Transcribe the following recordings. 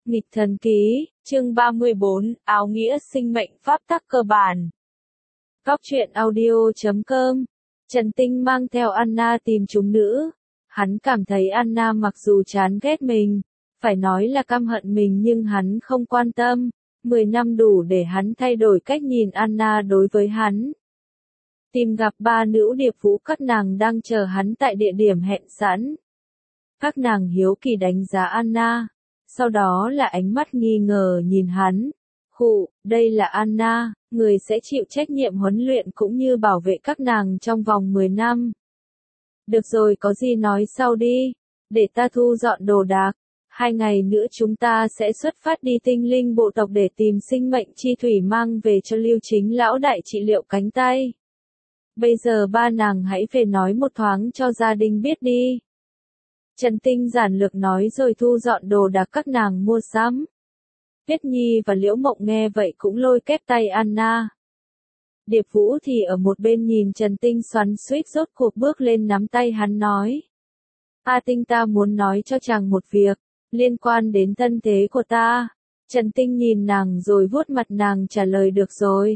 Nghịch thần ký, chương 34, áo nghĩa sinh mệnh pháp tắc cơ bản. Góc truyện audio.com. Trần Tinh mang theo Anna tìm chúng nữ. Hắn cảm thấy Anna mặc dù chán ghét mình, phải nói là căm hận mình nhưng hắn không quan tâm. 10 năm đủ để hắn thay đổi cách nhìn Anna đối với hắn. Tìm gặp ba nữ điệp vũ, các nàng đang chờ hắn tại địa điểm hẹn sẵn. Các nàng hiếu kỳ đánh giá Anna, sau đó là ánh mắt nghi ngờ nhìn hắn. Khụ, đây là Anna, người sẽ chịu trách nhiệm huấn luyện cũng như bảo vệ các nàng trong vòng 10 năm. Được rồi, có gì nói sau đi, để ta thu dọn đồ đạc. 2 ngày nữa chúng ta sẽ xuất phát đi tinh linh bộ tộc để tìm sinh mệnh chi thủy mang về cho Lưu Chính lão đại trị liệu cánh tay. Bây giờ ba nàng hãy về nói một thoáng cho gia đình biết đi. Trần Tinh giản lược nói rồi thu dọn đồ đạc các nàng mua sắm. Tuyết Nhi và Liễu Mộng nghe vậy cũng lôi kép tay Anna. Điệp Vũ thì ở một bên nhìn Trần Tinh xoắn xuýt rốt cuộc bước lên nắm tay hắn nói. A Tinh, ta muốn nói cho chàng một việc, liên quan đến thân thế của ta. Trần Tinh nhìn nàng rồi vuốt mặt nàng trả lời được rồi.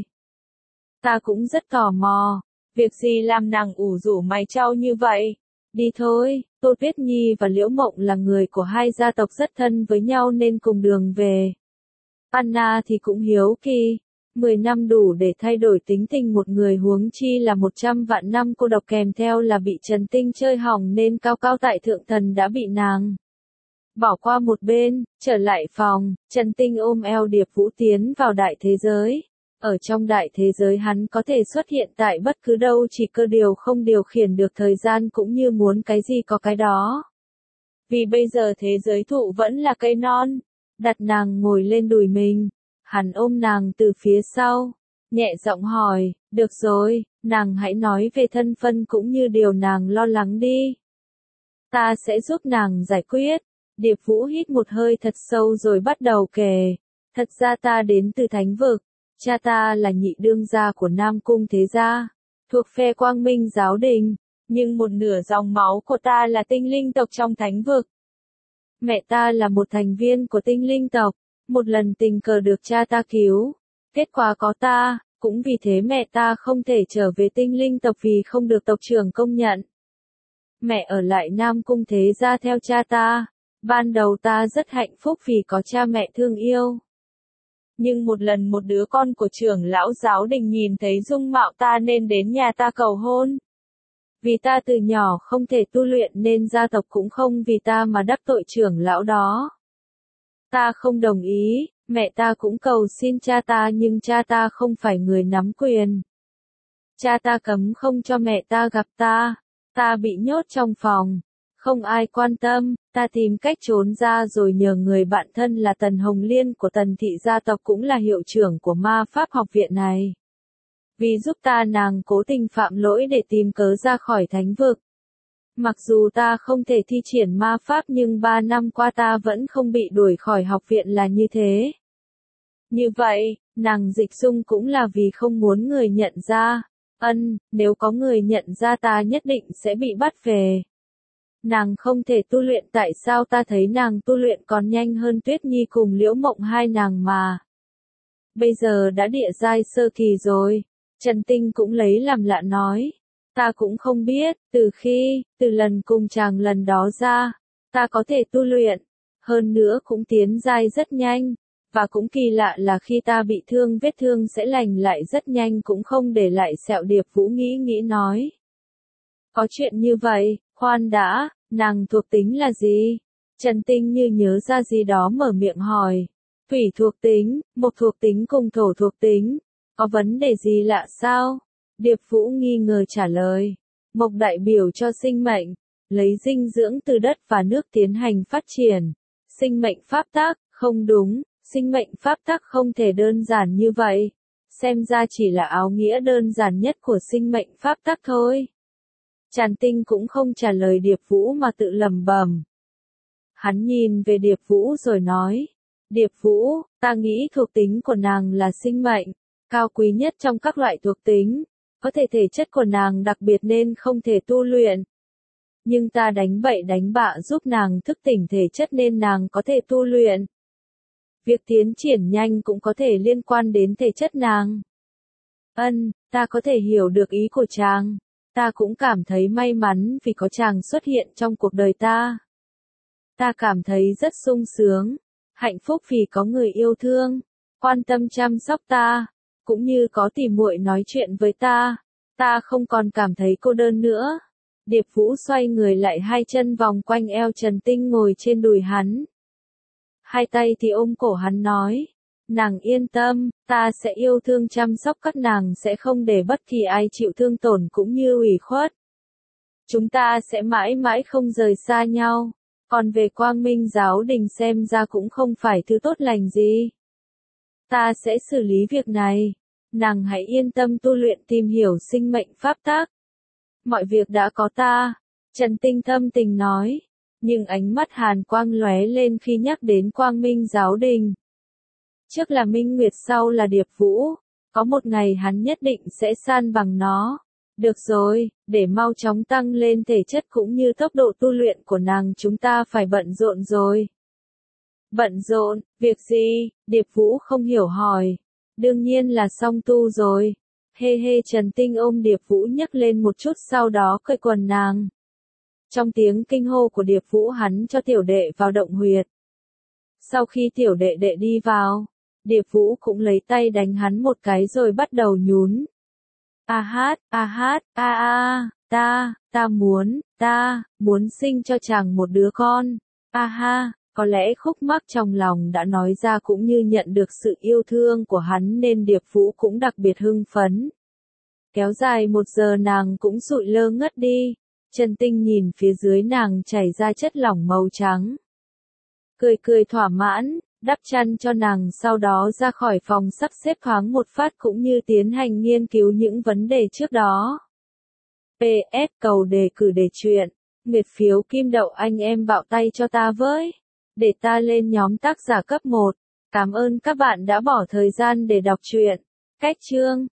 Ta cũng rất tò mò, việc gì làm nàng ủ rũ mày trao như vậy? Đi thôi, Tô Tuyết Nhi và Liễu Mộng là người của hai gia tộc rất thân với nhau nên cùng đường về. Anna thì cũng hiếu kỳ, 10 năm đủ để thay đổi tính tình một người, huống chi là 100 vạn năm cô độc kèm theo là bị Trần Tinh chơi hỏng nên cao cao tại thượng thần đã bị nàng bỏ qua một bên. Trở lại phòng, Trần Tinh ôm eo Điệp Vũ tiến vào đại thế giới. Ở trong đại thế giới hắn có thể xuất hiện tại bất cứ đâu, chỉ cơ điều không điều khiển được thời gian cũng như muốn cái gì có cái đó. Vì bây giờ thế giới thụ vẫn là cây non. Đặt nàng ngồi lên đùi mình, hắn ôm nàng từ phía sau, nhẹ giọng hỏi, được rồi, nàng hãy nói về thân phân cũng như điều nàng lo lắng đi. Ta sẽ giúp nàng giải quyết. Điệp Vũ hít một hơi thật sâu rồi bắt đầu kể. Thật ra ta đến từ Thánh Vực. Cha ta là nhị đương gia của Nam Cung Thế Gia, thuộc phe Quang Minh giáo đình, nhưng một nửa dòng máu của ta là tinh linh tộc trong Thánh Vực. Mẹ ta là một thành viên của tinh linh tộc, một lần tình cờ được cha ta cứu, kết quả có ta, cũng vì thế mẹ ta không thể trở về tinh linh tộc vì không được tộc trưởng công nhận. Mẹ ở lại Nam Cung Thế Gia theo cha ta, ban đầu ta rất hạnh phúc vì có cha mẹ thương yêu. Nhưng một lần một đứa con của trưởng lão giáo đình nhìn thấy dung mạo ta nên đến nhà ta cầu hôn. Vì ta từ nhỏ không thể tu luyện nên gia tộc cũng không vì ta mà đắc tội trưởng lão đó. Ta không đồng ý, mẹ ta cũng cầu xin cha ta nhưng cha ta không phải người nắm quyền. Cha ta cấm không cho mẹ ta gặp ta bị nhốt trong phòng. Không ai quan tâm, ta tìm cách trốn ra rồi nhờ người bạn thân là Tần Hồng Liên của Tần thị gia tộc cũng là hiệu trưởng của ma pháp học viện này. Vì giúp ta nàng cố tình phạm lỗi để tìm cớ ra khỏi Thánh Vực. Mặc dù ta không thể thi triển ma pháp nhưng 3 năm qua ta vẫn không bị đuổi khỏi học viện là như thế. Như vậy, nàng Dịch Dung cũng là vì không muốn người nhận ra. Nếu có người nhận ra ta nhất định sẽ bị bắt về. Nàng không thể tu luyện, tại sao ta thấy nàng tu luyện còn nhanh hơn Tuyết Nhi cùng Liễu Mộng hai nàng mà. Bây giờ đã địa giai sơ kỳ rồi. Trần Tinh cũng lấy làm lạ nói. Ta cũng không biết, từ lần cùng chàng lần đó ra, ta có thể tu luyện. Hơn nữa cũng tiến giai rất nhanh. Và cũng kỳ lạ là khi ta bị thương vết thương sẽ lành lại rất nhanh cũng không để lại sẹo. Điệp Vũ nghĩ nói. Có chuyện như vậy, khoan đã, nàng thuộc tính là gì? Trần Tinh như nhớ ra gì đó mở miệng hỏi. Thủy thuộc tính, mộc thuộc tính cùng thổ thuộc tính. Có vấn đề gì lạ sao? Điệp Vũ nghi ngờ trả lời. Mộc đại biểu cho sinh mệnh, lấy dinh dưỡng từ đất và nước tiến hành phát triển. Sinh mệnh pháp tắc, không đúng, sinh mệnh pháp tắc không thể đơn giản như vậy. Xem ra chỉ là áo nghĩa đơn giản nhất của sinh mệnh pháp tắc thôi. Trần Tinh cũng không trả lời Điệp Vũ mà tự lẩm bẩm. Hắn nhìn về Điệp Vũ rồi nói. Điệp Vũ, ta nghĩ thuộc tính của nàng là sinh mệnh, cao quý nhất trong các loại thuộc tính. Có thể thể chất của nàng đặc biệt nên không thể tu luyện. Nhưng ta đánh bậy đánh bạ giúp nàng thức tỉnh thể chất nên nàng có thể tu luyện. Việc tiến triển nhanh cũng có thể liên quan đến thể chất nàng. Ta có thể hiểu được ý của chàng. Ta cũng cảm thấy may mắn vì có chàng xuất hiện trong cuộc đời ta. Ta cảm thấy rất sung sướng, hạnh phúc vì có người yêu thương, quan tâm chăm sóc ta, cũng như có tỉ muội nói chuyện với ta. Ta không còn cảm thấy cô đơn nữa. Điệp Vũ xoay người lại, hai chân vòng quanh eo Trần Tinh ngồi trên đùi hắn. Hai tay thì ôm cổ hắn nói. Nàng yên tâm, ta sẽ yêu thương chăm sóc các nàng, sẽ không để bất kỳ ai chịu thương tổn cũng như ủy khuất. Chúng ta sẽ mãi mãi không rời xa nhau. Còn về Quang Minh giáo đình xem ra cũng không phải thứ tốt lành gì. Ta sẽ xử lý việc này. Nàng hãy yên tâm tu luyện, tìm hiểu sinh mệnh pháp tắc. Mọi việc đã có ta. Trần Tinh thâm tình nói. Nhưng ánh mắt hàn quang lóe lên khi nhắc đến Quang Minh giáo đình. Trước là Minh Nguyệt, sau là Điệp Vũ. Có một ngày hắn nhất định sẽ san bằng nó. Được rồi, để mau chóng tăng lên thể chất cũng như tốc độ tu luyện của nàng, chúng ta phải bận rộn rồi. Bận rộn, việc gì? Điệp Vũ không hiểu hỏi. Đương nhiên là song tu rồi. Hê hê, Trần Tinh ôm Điệp Vũ nhấc lên một chút, sau đó cởi quần nàng. Trong tiếng kinh hô của Điệp Vũ, hắn cho tiểu đệ vào động huyệt. Sau khi tiểu đệ đệ đi vào, Điệp Vũ cũng lấy tay đánh hắn một cái rồi bắt đầu nhún. Ta muốn sinh cho chàng một đứa con. Có lẽ khúc mắc trong lòng đã nói ra, cũng như nhận được sự yêu thương của hắn nên Điệp Vũ cũng đặc biệt hưng phấn. Kéo dài 1 giờ nàng cũng sụi lơ ngất đi. Trần Tinh nhìn phía dưới nàng chảy ra chất lỏng màu trắng. Cười thỏa mãn, đắp chăn cho nàng, sau đó ra khỏi phòng sắp xếp thoáng một phát cũng như tiến hành nghiên cứu những vấn đề trước đó. PS cầu đề cử để truyện. Nguyệt phiếu kim đậu anh em bạo tay cho ta với. Để ta lên nhóm tác giả cấp 1. Cảm ơn các bạn đã bỏ thời gian để đọc truyện. Cách chương